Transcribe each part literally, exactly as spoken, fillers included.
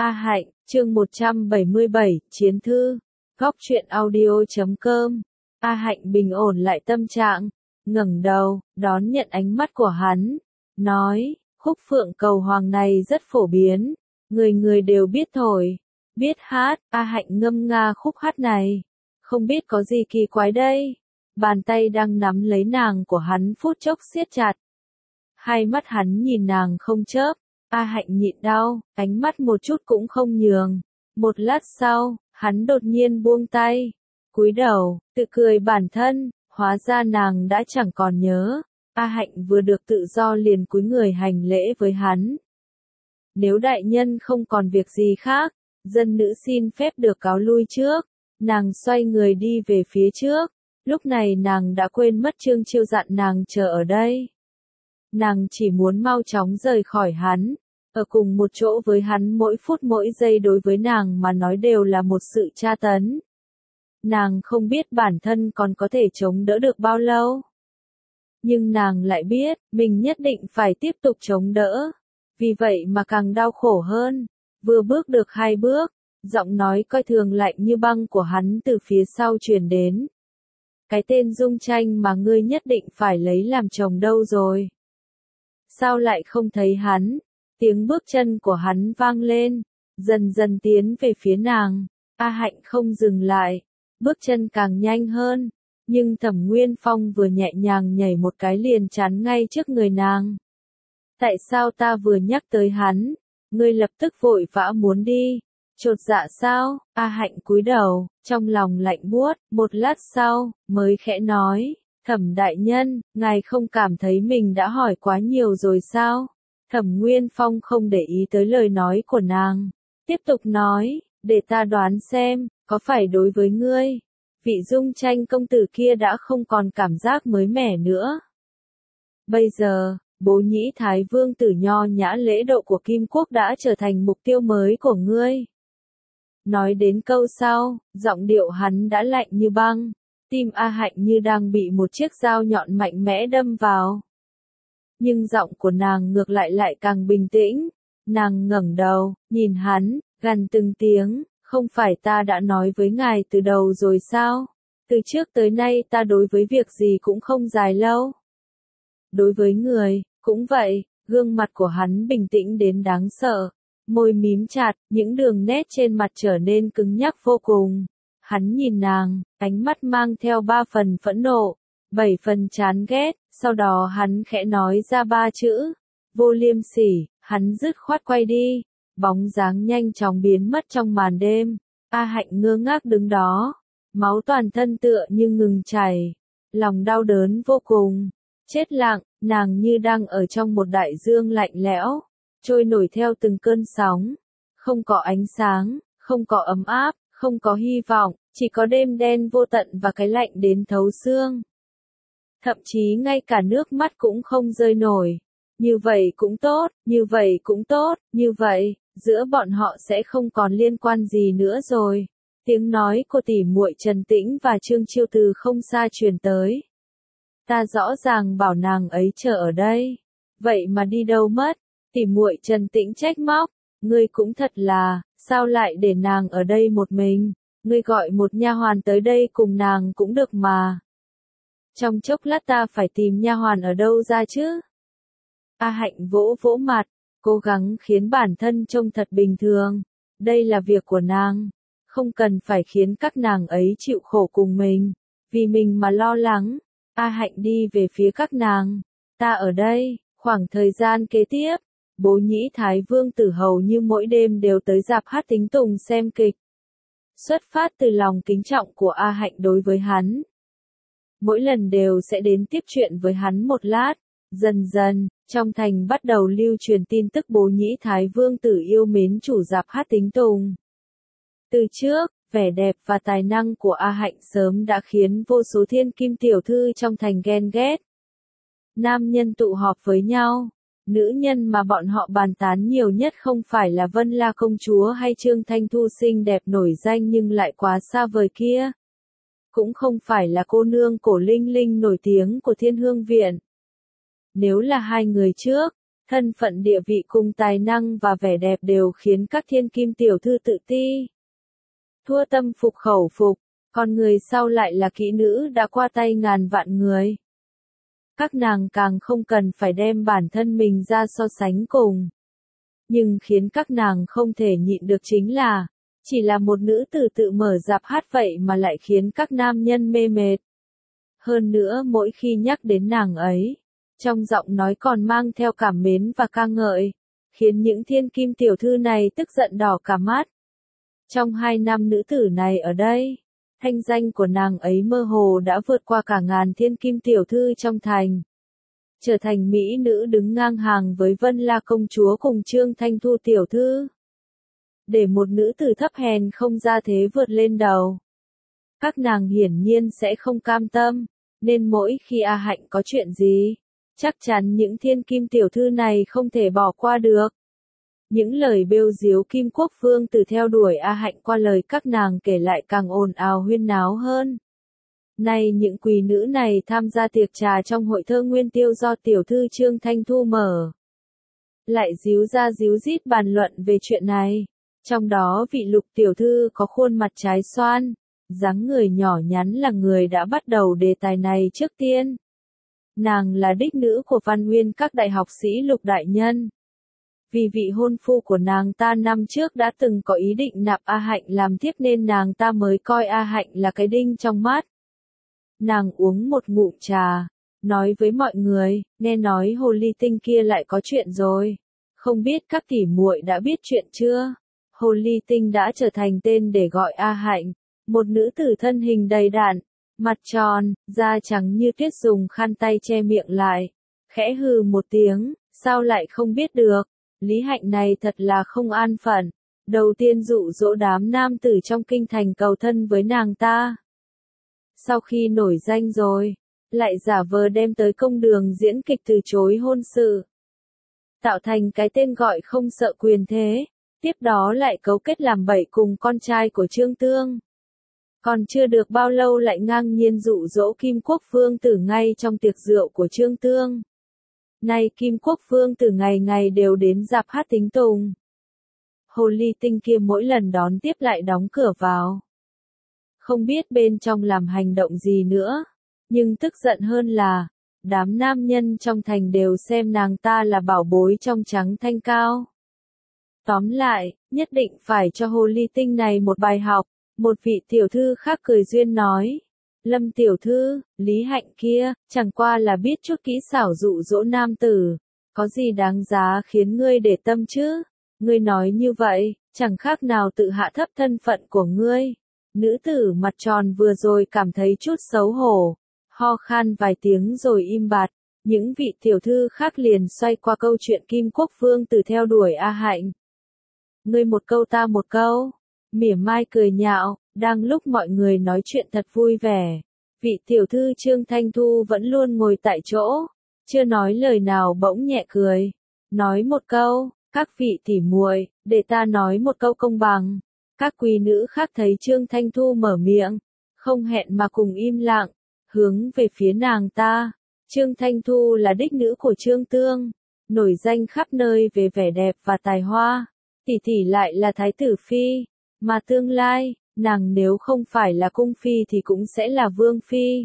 A Hạnh, chương một trăm bảy mươi bảy, Chiến thư. Góc truyện audio chấm com. A Hạnh bình ổn lại tâm trạng, ngẩng đầu, đón nhận ánh mắt của hắn, nói, khúc phượng cầu hoàng này rất phổ biến, người người đều biết thổi, biết hát. A Hạnh ngâm nga khúc hát này, không biết có gì kỳ quái đây. Bàn tay đang nắm lấy nàng của hắn phút chốc siết chặt. Hai mắt hắn nhìn nàng không chớp. A Hạnh nhịn đau, ánh mắt một chút cũng không nhường. Một lát sau, hắn đột nhiên buông tay, cúi đầu, tự cười bản thân, hóa ra nàng đã chẳng còn nhớ. A Hạnh vừa được tự do liền cúi người hành lễ với hắn. Nếu đại nhân không còn việc gì khác, dân nữ xin phép được cáo lui trước. Nàng xoay người đi về phía trước, lúc này nàng đã quên mất Trương Chiêu dặn nàng chờ ở đây. Nàng chỉ muốn mau chóng rời khỏi hắn, ở cùng một chỗ với hắn mỗi phút mỗi giây đối với nàng mà nói đều là một sự tra tấn. Nàng không biết bản thân còn có thể chống đỡ được bao lâu. Nhưng nàng lại biết, mình nhất định phải tiếp tục chống đỡ. Vì vậy mà càng đau khổ hơn. Vừa bước được hai bước, giọng nói coi thường lạnh như băng của hắn từ phía sau truyền đến. Cái tên Dung Tranh mà ngươi nhất định phải lấy làm chồng đâu rồi? Sao lại không thấy hắn? Tiếng bước chân của hắn vang lên, dần dần tiến về phía nàng. A Hạnh không dừng lại, bước chân càng nhanh hơn, nhưng Thẩm Nguyên Phong vừa nhẹ nhàng nhảy một cái liền chắn ngay trước người nàng. Tại sao ta vừa nhắc tới hắn, ngươi lập tức vội vã muốn đi? Chột dạ sao? A Hạnh cúi đầu, trong lòng lạnh buốt, một lát sau, mới khẽ nói, Thẩm đại nhân, ngài không cảm thấy mình đã hỏi quá nhiều rồi sao? Thẩm Nguyên Phong không để ý tới lời nói của nàng, tiếp tục nói, để ta đoán xem, có phải đối với ngươi, vị Dung Tranh công tử kia đã không còn cảm giác mới mẻ nữa. Bây giờ, bố nhĩ Thái Vương tử nho nhã lễ độ của Kim Quốc đã trở thành mục tiêu mới của ngươi. Nói đến câu sau, giọng điệu hắn đã lạnh như băng, tim A Hạnh như đang bị một chiếc dao nhọn mạnh mẽ đâm vào. Nhưng giọng của nàng ngược lại lại càng bình tĩnh, nàng ngẩng đầu, nhìn hắn, gằn từng tiếng, không phải ta đã nói với ngài từ đầu rồi sao? Từ trước tới nay ta đối với việc gì cũng không dài lâu. Đối với người, cũng vậy, gương mặt của hắn bình tĩnh đến đáng sợ, môi mím chặt, những đường nét trên mặt trở nên cứng nhắc vô cùng. Hắn nhìn nàng, ánh mắt mang theo ba phần phẫn nộ, bảy phần chán ghét, sau đó hắn khẽ nói ra ba chữ, vô liêm sỉ, hắn dứt khoát quay đi, bóng dáng nhanh chóng biến mất trong màn đêm. A Hạnh ngơ ngác đứng đó, máu toàn thân tựa như ngừng chảy, lòng đau đớn vô cùng, chết lặng, nàng như đang ở trong một đại dương lạnh lẽo, trôi nổi theo từng cơn sóng, không có ánh sáng, không có ấm áp, không có hy vọng, chỉ có đêm đen vô tận và cái lạnh đến thấu xương. Thậm chí ngay cả nước mắt cũng không rơi nổi. Như vậy cũng tốt, như vậy cũng tốt, như vậy, giữa bọn họ sẽ không còn liên quan gì nữa rồi. Tiếng nói của tỷ muội Trần Tĩnh và Trương Chiêu từ không xa truyền tới. Ta rõ ràng bảo nàng ấy chờ ở đây, vậy mà đi đâu mất? Tỷ muội Trần Tĩnh trách móc, ngươi cũng thật là, sao lại để nàng ở đây một mình? Ngươi gọi một nha hoàn tới đây cùng nàng cũng được mà. Trong chốc lát ta phải tìm nha hoàn ở đâu ra chứ? A Hạnh vỗ vỗ mặt, cố gắng khiến bản thân trông thật bình thường. Đây là việc của nàng, không cần phải khiến các nàng ấy chịu khổ cùng mình, vì mình mà lo lắng. A Hạnh đi về phía các nàng, ta ở đây. Khoảng thời gian kế tiếp, bố nhĩ Thái Vương tử hầu như mỗi đêm đều tới rạp hát Tính Tùng xem kịch. Xuất phát từ lòng kính trọng của A Hạnh đối với hắn, mỗi lần đều sẽ đến tiếp chuyện với hắn một lát. Dần dần, trong thành bắt đầu lưu truyền tin tức bố nhĩ Thái Vương tử yêu mến chủ rạp hát Tính Tùng. Từ trước, vẻ đẹp và tài năng của A Hạnh sớm đã khiến vô số thiên kim tiểu thư trong thành ghen ghét. Nam nhân tụ họp với nhau, nữ nhân mà bọn họ bàn tán nhiều nhất không phải là Vân La công chúa hay Trương Thanh Thu xinh đẹp nổi danh nhưng lại quá xa vời kia. Cũng không phải là cô nương cổ linh linh nổi tiếng của Thiên Hương Viện. Nếu là hai người trước, Thân phận địa vị cùng tài năng và vẻ đẹp đều khiến các thiên kim tiểu thư tự ti. Thua tâm phục khẩu phục, còn người sau lại là kỹ nữ đã qua tay ngàn vạn người. Các nàng càng không cần phải đem bản thân mình ra so sánh cùng. Nhưng khiến các nàng không thể nhịn được chính là, chỉ là một nữ tử tự mở rạp hát vậy mà lại khiến các nam nhân mê mệt. Hơn nữa mỗi khi nhắc đến nàng ấy, trong giọng nói còn mang theo cảm mến và ca ngợi, khiến những thiên kim tiểu thư này tức giận đỏ cả mắt. Trong hai năm nữ tử này ở đây, thanh danh của nàng ấy mơ hồ đã vượt qua cả ngàn thiên kim tiểu thư trong thành. Trở thành mỹ nữ đứng ngang hàng với Vân La công chúa cùng Trương Thanh Thu tiểu thư. Để một nữ tử thấp hèn không ra thế vượt lên đầu. Các nàng hiển nhiên sẽ không cam tâm, nên mỗi khi A Hạnh có chuyện gì, chắc chắn những thiên kim tiểu thư này không thể bỏ qua được. Những lời bêu diếu Kim Quốc Vương từ theo đuổi A Hạnh qua lời các nàng kể lại càng ồn ào huyên náo hơn. Nay những quý nữ này tham gia tiệc trà trong hội thơ Nguyên Tiêu do tiểu thư Trương Thanh Thu mở. Lại díu ra díu dít bàn luận về chuyện này. Trong đó vị Lục tiểu thư có khuôn mặt trái xoan, dáng người nhỏ nhắn là người đã bắt đầu đề tài này trước tiên. Nàng là đích nữ của văn nguyên các đại học sĩ Lục đại nhân. Vì vị hôn phu của nàng ta năm trước đã từng có ý định nạp A Hạnh làm thiếp nên nàng ta mới coi A Hạnh là cái đinh trong mắt. Nàng uống một ngụm trà, nói với mọi người, nghe nói hồ ly tinh kia lại có chuyện rồi. Không biết các tỷ muội đã biết chuyện chưa? Hồ ly tinh đã trở thành tên để gọi A Hạnh, một nữ tử thân hình đầy đặn, mặt tròn, da trắng như tuyết dùng khăn tay che miệng lại. Khẽ hừ một tiếng, sao lại không biết được? Lý Hạnh này thật là không an phận. Đầu tiên dụ dỗ đám nam tử trong kinh thành cầu thân với nàng ta. Sau khi nổi danh rồi, lại giả vờ đem tới công đường diễn kịch từ chối hôn sự. Tạo thành cái tên gọi không sợ quyền thế, tiếp đó lại cấu kết làm bậy cùng con trai của Trương Tương. Còn chưa được bao lâu lại ngang nhiên dụ dỗ Kim Quốc Vương Tử ngay trong tiệc rượu của Trương Tương. Nay Kim Quốc Vương Tử ngày ngày đều đến dạp hát tính tùng. Hồ ly tinh kia mỗi lần đón tiếp lại đóng cửa vào. Không biết bên trong làm hành động gì nữa, nhưng tức giận hơn là, đám nam nhân trong thành đều xem nàng ta là bảo bối trong trắng thanh cao. Tóm lại, nhất định phải cho hồ ly tinh này một bài học, một vị tiểu thư khác cười duyên nói. Lâm tiểu thư, Lý Hạnh kia, chẳng qua là biết chút kỹ xảo dụ dỗ nam tử, có gì đáng giá khiến ngươi để tâm chứ? Ngươi nói như vậy, chẳng khác nào tự hạ thấp thân phận của ngươi. Nữ tử mặt tròn vừa rồi cảm thấy chút xấu hổ, ho khan vài tiếng rồi im bặt. Những vị tiểu thư khác liền xoay qua câu chuyện Kim Quốc Vương Tử theo đuổi A Hạnh. Ngươi một câu ta một câu, mỉa mai cười nhạo, đang lúc mọi người nói chuyện thật vui vẻ. Vị tiểu thư Trương Thanh Thu vẫn luôn ngồi tại chỗ, chưa nói lời nào bỗng nhẹ cười. Nói một câu, các vị tỉ muội, để ta nói một câu công bằng. Các quý nữ khác thấy Trương Thanh Thu mở miệng, không hẹn mà cùng im lặng, hướng về phía nàng ta. Trương Thanh Thu là đích nữ của Trương Tương, nổi danh khắp nơi về vẻ đẹp và tài hoa. Tỷ tỷ lại là thái tử phi, mà tương lai, nàng nếu không phải là cung phi thì cũng sẽ là vương phi.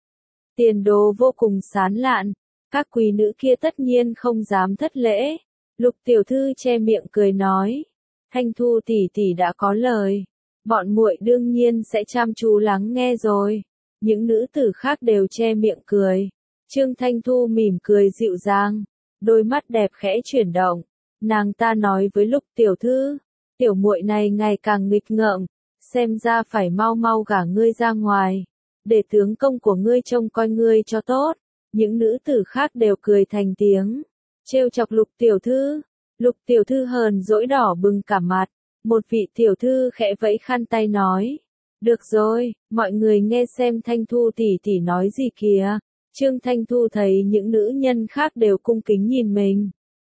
Tiền đồ vô cùng sán lạn, các quý nữ kia tất nhiên không dám thất lễ. Lục tiểu thư che miệng cười nói, Thanh Thu tỷ tỷ đã có lời, bọn muội đương nhiên sẽ chăm chú lắng nghe rồi. Những nữ tử khác đều che miệng cười. Trương Thanh Thu mỉm cười dịu dàng, đôi mắt đẹp khẽ chuyển động. Nàng ta nói với Lục tiểu thư, tiểu muội này ngày càng nghịch ngợm, xem ra phải mau mau gả ngươi ra ngoài, để tướng công của ngươi trông coi ngươi cho tốt. Những nữ tử khác đều cười thành tiếng, trêu chọc Lục tiểu thư. Lục tiểu thư hờn dỗi đỏ bừng cả mặt, một vị tiểu thư khẽ vẫy khăn tay nói, được rồi, mọi người nghe xem Thanh Thu tỷ tỷ nói gì kìa. Trương Thanh Thu thấy những nữ nhân khác đều cung kính nhìn mình,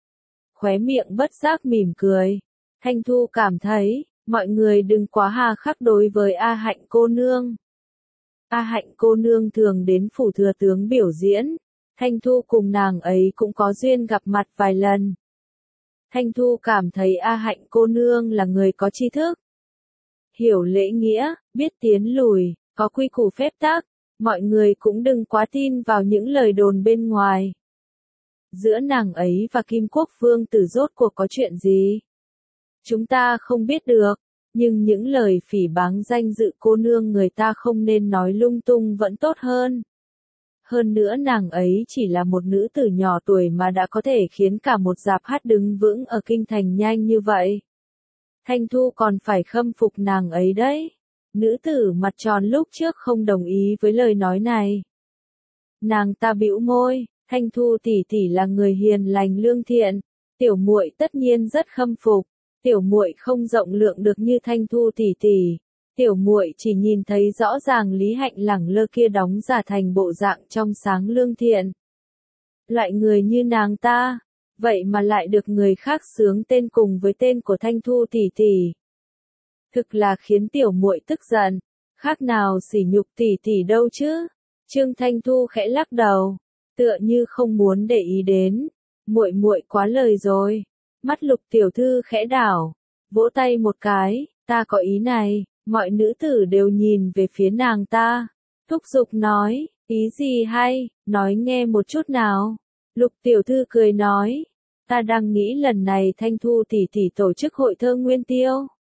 khóe miệng bất giác mỉm cười. Thanh Thu cảm thấy, mọi người đừng quá hà khắc đối với A Hạnh cô nương. A Hạnh cô nương thường đến phủ thừa tướng biểu diễn, Thanh Thu cùng nàng ấy cũng có duyên gặp mặt vài lần. Thanh Thu cảm thấy A Hạnh cô nương là người có tri thức, hiểu lễ nghĩa, biết tiến lùi, có quy củ phép tắc, mọi người cũng đừng quá tin vào những lời đồn bên ngoài. Giữa nàng ấy và Kim Quốc Vương Tử rốt cuộc có chuyện gì? Chúng ta không biết được, nhưng những lời phỉ báng danh dự cô nương người ta không nên nói lung tung vẫn tốt hơn. Hơn nữa nàng ấy chỉ là một nữ tử nhỏ tuổi mà đã có thể khiến cả một dạp hát đứng vững ở kinh thành nhanh như vậy. Thanh Thu còn phải khâm phục nàng ấy đấy. Nữ tử mặt tròn lúc trước không đồng ý với lời nói này. Nàng ta bĩu môi, Thanh Thu tỷ tỷ là người hiền lành lương thiện, tiểu muội tất nhiên rất khâm phục. Tiểu muội không rộng lượng được như Thanh Thu tỷ tỷ. Tiểu muội chỉ nhìn thấy rõ ràng Lý Hạnh lẳng lơ kia đóng giả thành bộ dạng trong sáng lương thiện. Loại người như nàng ta, vậy mà lại được người khác xướng tên cùng với tên của Thanh Thu tỷ tỷ. Thực là khiến tiểu muội tức giận, khác nào sỉ nhục tỷ tỷ đâu chứ. Trương Thanh Thu khẽ lắc đầu, tựa như không muốn để ý đến. Muội muội quá lời rồi. Mắt Lục tiểu thư khẽ đảo, vỗ tay một cái, ta có ý này. Mọi nữ tử đều nhìn về phía nàng ta. Thúc giục nói, ý gì hay, nói nghe một chút nào. Lục tiểu thư cười nói, ta đang nghĩ lần này Thanh Thu tỷ tỷ tổ chức hội thơ Nguyên Tiêu.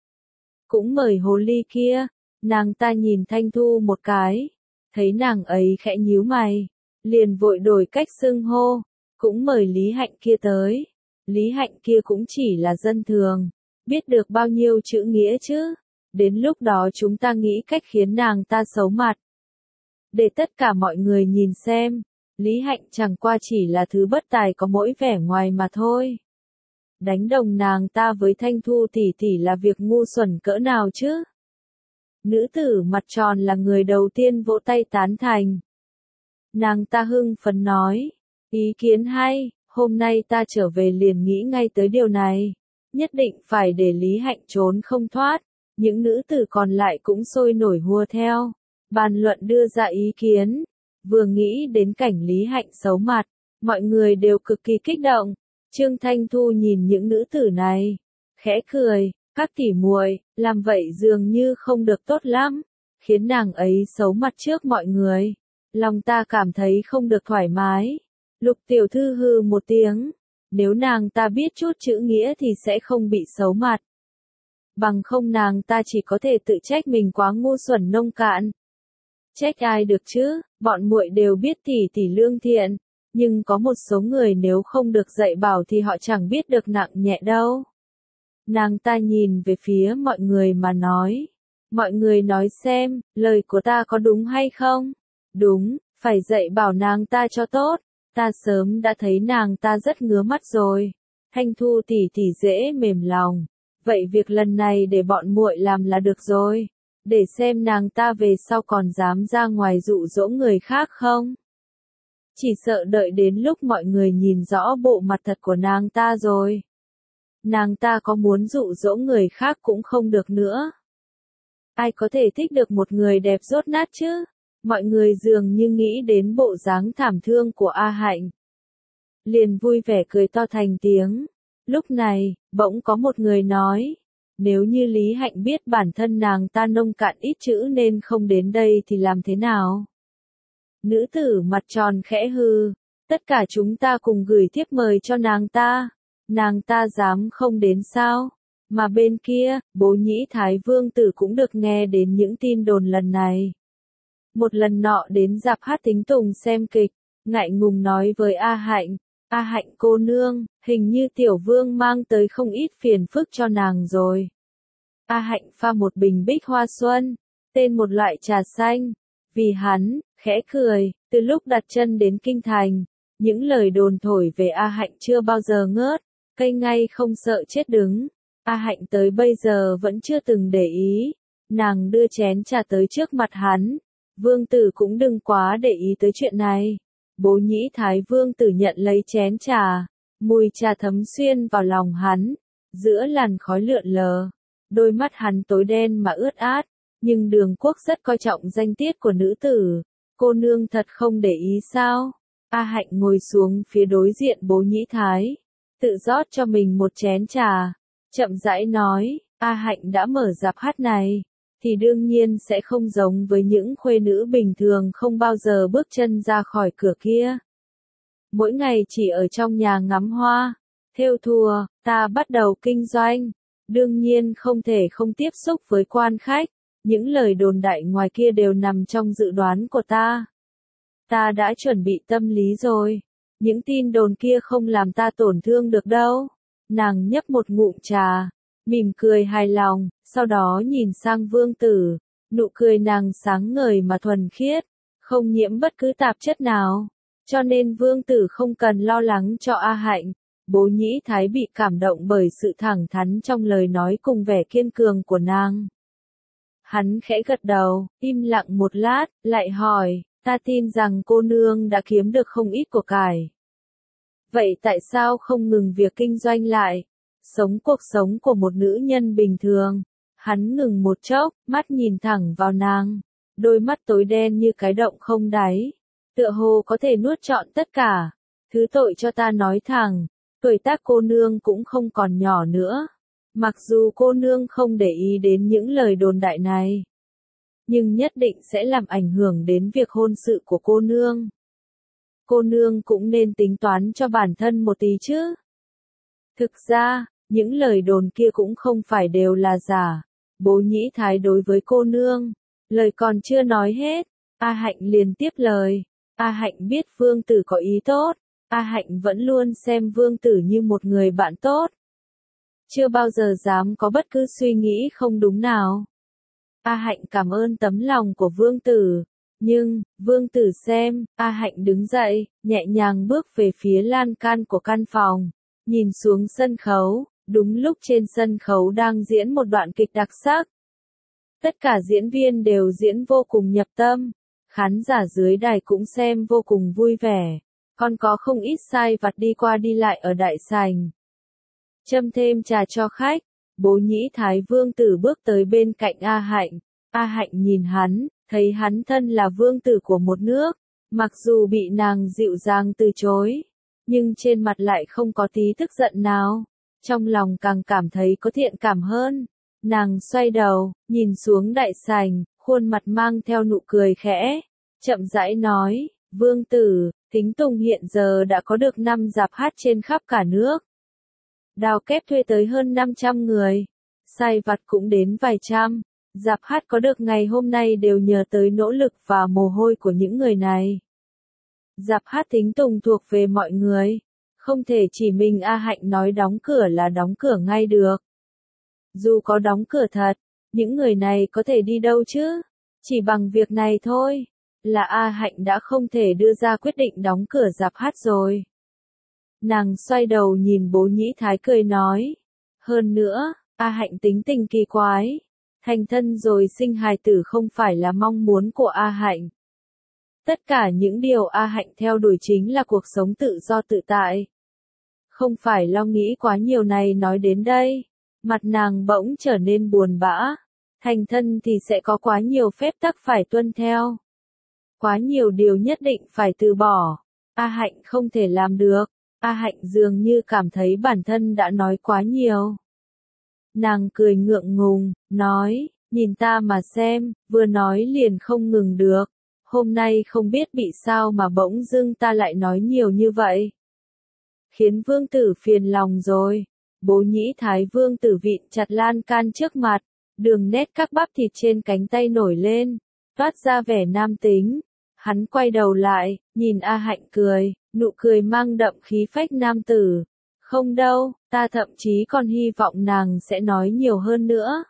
Cũng mời hồ ly kia. Nàng ta nhìn Thanh Thu một cái, thấy nàng ấy khẽ nhíu mày, liền vội đổi cách xưng hô, cũng mời Lý Hạnh kia tới. Lý Hạnh kia cũng chỉ là dân thường, biết được bao nhiêu chữ nghĩa chứ. Đến lúc đó chúng ta nghĩ cách khiến nàng ta xấu mặt. Để tất cả mọi người nhìn xem, Lý Hạnh chẳng qua chỉ là thứ bất tài có mỗi vẻ ngoài mà thôi. Đánh đồng nàng ta với Thanh Thu tỷ tỷ là việc ngu xuẩn cỡ nào chứ? Nữ tử mặt tròn là người đầu tiên vỗ tay tán thành. Nàng ta hưng phấn nói, ý kiến hay, hôm nay ta trở về liền nghĩ ngay tới điều này. Nhất định phải để Lý Hạnh trốn không thoát. Những nữ tử còn lại cũng sôi nổi hùa theo, bàn luận đưa ra ý kiến. Vừa nghĩ đến cảnh Lý Hạnh xấu mặt, mọi người đều cực kỳ kích động. Trương Thanh Thu nhìn những nữ tử này, khẽ cười, các tỉ muội, làm vậy dường như không được tốt lắm, khiến nàng ấy xấu mặt trước mọi người. Lòng ta cảm thấy không được thoải mái. Lục tiểu thư hừ một tiếng, nếu nàng ta biết chút chữ nghĩa thì sẽ không bị xấu mặt. Bằng không nàng ta chỉ có thể tự trách mình quá ngu xuẩn nông cạn. Trách ai được chứ, bọn muội đều biết tỷ tỷ lương thiện, nhưng có một số người nếu không được dạy bảo thì họ chẳng biết được nặng nhẹ đâu. Nàng ta nhìn về phía mọi người mà nói, mọi người nói xem, lời của ta có đúng hay không? Đúng, phải dạy bảo nàng ta cho tốt, ta sớm đã thấy nàng ta rất ngứa mắt rồi. Thanh Thu tỷ tỷ dễ mềm lòng. Vậy việc lần này để bọn muội làm là được rồi, để xem nàng ta về sau còn dám ra ngoài dụ dỗ người khác không. Chỉ sợ đợi đến lúc mọi người nhìn rõ bộ mặt thật của nàng ta rồi. Nàng ta có muốn dụ dỗ người khác cũng không được nữa. Ai có thể thích được một người đẹp dốt nát chứ? Mọi người dường như nghĩ đến bộ dáng thảm thương của A Hạnh. Liền vui vẻ cười to thành tiếng. Lúc này, bỗng có một người nói, nếu như Lý Hạnh biết bản thân nàng ta nông cạn ít chữ nên không đến đây thì làm thế nào? Nữ tử mặt tròn khẽ hừ, tất cả chúng ta cùng gửi thiếp mời cho nàng ta, nàng ta dám không đến sao? Mà bên kia, Bố Nhĩ Thái Vương Tử cũng được nghe đến những tin đồn lần này. Một lần nọ đến dạp hát Thính Tùng xem kịch, ngại ngùng nói với A Hạnh, A Hạnh cô nương, hình như tiểu vương mang tới không ít phiền phức cho nàng rồi. A Hạnh pha một bình bích hoa xuân, tên một loại trà xanh, vì hắn, khẽ cười, từ lúc đặt chân đến kinh thành, những lời đồn thổi về A Hạnh chưa bao giờ ngớt, cây ngay không sợ chết đứng. A Hạnh tới bây giờ vẫn chưa từng để ý, nàng đưa chén trà tới trước mặt hắn, vương tử cũng đừng quá để ý tới chuyện này. Bố Nhĩ Thái Vương Tử nhận lấy chén trà, mùi trà thấm xuyên vào lòng hắn, giữa làn khói lượn lờ, đôi mắt hắn tối đen mà ướt át, nhưng Đường Quốc rất coi trọng danh tiết của nữ tử, cô nương thật không để ý sao? A Hạnh ngồi xuống phía đối diện Bố Nhĩ Thái, tự rót cho mình một chén trà, chậm rãi nói, A Hạnh đã mở rạp hát này, thì đương nhiên sẽ không giống với những khuê nữ bình thường không bao giờ bước chân ra khỏi cửa kia. Mỗi ngày chỉ ở trong nhà ngắm hoa, thêu thùa, ta bắt đầu kinh doanh, đương nhiên không thể không tiếp xúc với quan khách, những lời đồn đại ngoài kia đều nằm trong dự đoán của ta. Ta đã chuẩn bị tâm lý rồi, những tin đồn kia không làm ta tổn thương được đâu. Nàng nhấp một ngụm trà, mỉm cười hài lòng, sau đó nhìn sang Vương Tử, nụ cười nàng sáng ngời mà thuần khiết, không nhiễm bất cứ tạp chất nào, cho nên Vương Tử không cần lo lắng cho A Hạnh. Bố Nhĩ Thái bị cảm động bởi sự thẳng thắn trong lời nói cùng vẻ kiên cường của nàng. Hắn khẽ gật đầu, im lặng một lát, lại hỏi, ta tin rằng cô nương đã kiếm được không ít của cải. Vậy tại sao không ngừng việc kinh doanh lại, sống cuộc sống của một nữ nhân bình thường? Hắn ngừng một chốc, mắt nhìn thẳng vào nàng, đôi mắt tối đen như cái động không đáy, tựa hồ có thể nuốt trọn tất cả. Thứ tội cho ta nói thẳng, tuổi tác cô nương cũng không còn nhỏ nữa. Mặc dù cô nương không để ý đến những lời đồn đại này, nhưng nhất định sẽ làm ảnh hưởng đến việc hôn sự của cô nương. Cô nương cũng nên tính toán cho bản thân một tí chứ. Thực ra, những lời đồn kia cũng không phải đều là giả. Bố Nhĩ Thái đối với cô nương, lời còn chưa nói hết, A Hạnh liền tiếp lời. A Hạnh biết Vương Tử có ý tốt, A Hạnh vẫn luôn xem Vương Tử như một người bạn tốt. Chưa bao giờ dám có bất cứ suy nghĩ không đúng nào. A Hạnh cảm ơn tấm lòng của Vương Tử. Nhưng, Vương Tử xem, A Hạnh đứng dậy, nhẹ nhàng bước về phía lan can của căn phòng, nhìn xuống sân khấu, đúng lúc trên sân khấu đang diễn một đoạn kịch đặc sắc. Tất cả diễn viên đều diễn vô cùng nhập tâm, khán giả dưới đài cũng xem vô cùng vui vẻ, còn có không ít sai vặt đi qua đi lại ở đại sảnh. Châm thêm trà cho khách, Bố Nhĩ Thái Vương Tử bước tới bên cạnh A Hạnh. A Hạnh nhìn hắn, thấy hắn thân là vương tử của một nước, mặc dù bị nàng dịu dàng từ chối, nhưng trên mặt lại không có tí tức giận nào, trong lòng càng cảm thấy có thiện cảm hơn. Nàng xoay đầu, nhìn xuống đại sảnh, khuôn mặt mang theo nụ cười khẽ, chậm rãi nói, Vương Tử, Thính Tùng hiện giờ đã có được năm rạp hát trên khắp cả nước. Đào kép thuê tới hơn năm trăm người, sai vặt cũng đến vài trăm. Rạp hát có được ngày hôm nay đều nhờ tới nỗ lực và mồ hôi của những người này. Rạp hát Thính Tùng thuộc về mọi người, không thể chỉ mình A Hạnh nói đóng cửa là đóng cửa ngay được. Dù có đóng cửa thật, những người này có thể đi đâu chứ? Chỉ bằng việc này thôi, là A Hạnh đã không thể đưa ra quyết định đóng cửa rạp hát rồi. Nàng xoay đầu nhìn Bố Nhĩ Thái cười nói. Hơn nữa, A Hạnh tính tình kỳ quái. Thành thân rồi sinh hài tử không phải là mong muốn của A Hạnh. Tất cả những điều A Hạnh theo đuổi chính là cuộc sống tự do tự tại. Không phải lo nghĩ quá nhiều này nói đến đây. Mặt nàng bỗng trở nên buồn bã. Thành thân thì sẽ có quá nhiều phép tắc phải tuân theo. Quá nhiều điều nhất định phải từ bỏ. A Hạnh không thể làm được. A Hạnh dường như cảm thấy bản thân đã nói quá nhiều. Nàng cười ngượng ngùng, nói, nhìn ta mà xem, vừa nói liền không ngừng được. Hôm nay không biết bị sao mà bỗng dưng ta lại nói nhiều như vậy. Khiến Vương Tử phiền lòng rồi. Bố Nhĩ Thái Vương Tử vịn chặt lan can trước mặt, đường nét các bắp thịt trên cánh tay nổi lên, toát ra vẻ nam tính. Hắn quay đầu lại, nhìn A Hạnh cười, nụ cười mang đậm khí phách nam tử. Không đâu, ta thậm chí còn hy vọng nàng sẽ nói nhiều hơn nữa.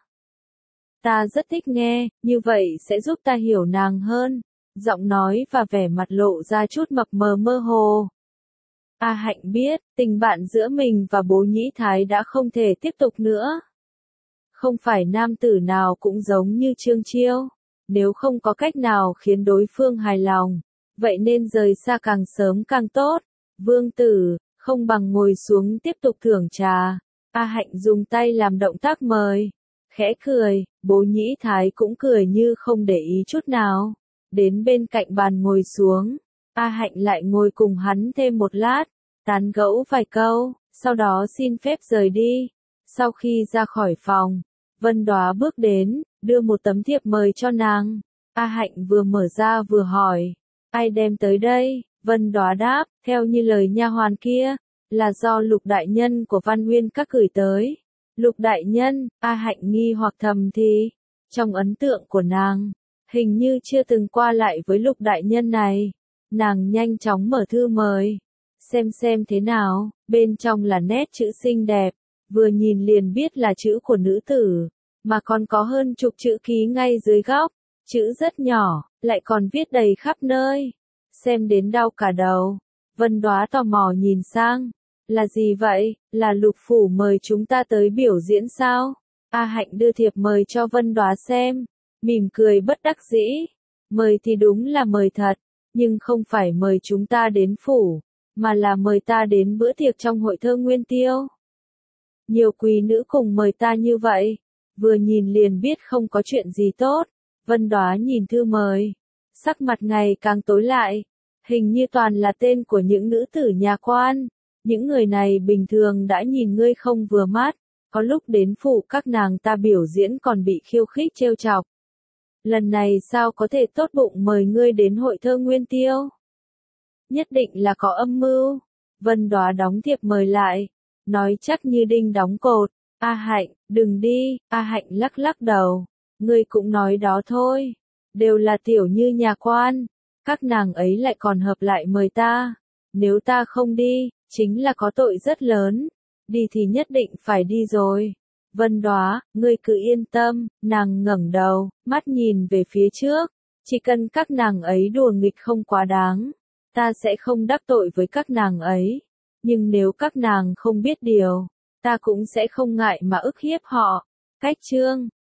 Ta rất thích nghe, như vậy sẽ giúp ta hiểu nàng hơn. Giọng nói và vẻ mặt lộ ra chút mập mờ mơ hồ. A Hạnh biết, tình bạn giữa mình và Bố Nhĩ Thái đã không thể tiếp tục nữa. Không phải nam tử nào cũng giống như Trương Chiêu. Nếu không có cách nào khiến đối phương hài lòng, vậy nên rời xa càng sớm càng tốt. Vương Tử, không bằng ngồi xuống tiếp tục thưởng trà. A Hạnh dùng tay làm động tác mời. Khẽ cười, Bố Nhĩ Thái cũng cười như không để ý chút nào. Đến bên cạnh bàn ngồi xuống. A Hạnh lại ngồi cùng hắn thêm một lát, tán gẫu vài câu, sau đó xin phép rời đi. Sau khi ra khỏi phòng, Vân Đóa bước đến, đưa một tấm thiệp mời cho nàng. A Hạnh vừa mở ra vừa hỏi, ai đem tới đây? Vân Đóa đáp, theo như lời nha hoàn kia, là do Lục đại nhân của Văn Nguyên các gửi tới. Lục đại nhân, A Hạnh nghi hoặc thầm thì, trong ấn tượng của nàng, hình như chưa từng qua lại với Lục đại nhân này. Nàng nhanh chóng mở thư mời, xem xem thế nào, bên trong là nét chữ xinh đẹp, vừa nhìn liền biết là chữ của nữ tử, mà còn có hơn chục chữ ký ngay dưới góc, chữ rất nhỏ, lại còn viết đầy khắp nơi. Xem đến đau cả đầu, Vân Đóa tò mò nhìn sang, là gì vậy, là Lục phủ mời chúng ta tới biểu diễn sao? A Hạnh đưa thiệp mời cho Vân Đóa xem, mỉm cười bất đắc dĩ, mời thì đúng là mời thật, nhưng không phải mời chúng ta đến phủ, mà là mời ta đến bữa tiệc trong hội thơ Nguyên Tiêu. Nhiều quý nữ cùng mời ta như vậy, vừa nhìn liền biết không có chuyện gì tốt. Vân Đóa nhìn thư mời, sắc mặt ngày càng tối lại, hình như toàn là tên của những nữ tử nhà quan. Những người này bình thường đã nhìn ngươi không vừa mắt, có lúc đến phủ các nàng ta biểu diễn còn bị khiêu khích trêu chọc. Lần này sao có thể tốt bụng mời ngươi đến hội thơ Nguyên Tiêu? Nhất định là có âm mưu. Vân Đóa đóng thiệp mời lại, nói chắc như đinh đóng cột. A Hạnh, đừng đi. A Hạnh lắc lắc đầu, ngươi cũng nói đó thôi, đều là tiểu như nhà quan, các nàng ấy lại còn hợp lại mời ta, nếu ta không đi, chính là có tội rất lớn, đi thì nhất định phải đi rồi. Vân Đóa, ngươi cứ yên tâm. Nàng ngẩng đầu, mắt nhìn về phía trước, chỉ cần các nàng ấy đùa nghịch không quá đáng, ta sẽ không đắc tội với các nàng ấy, nhưng nếu các nàng không biết điều, ta cũng sẽ không ngại mà ức hiếp họ. Cách chương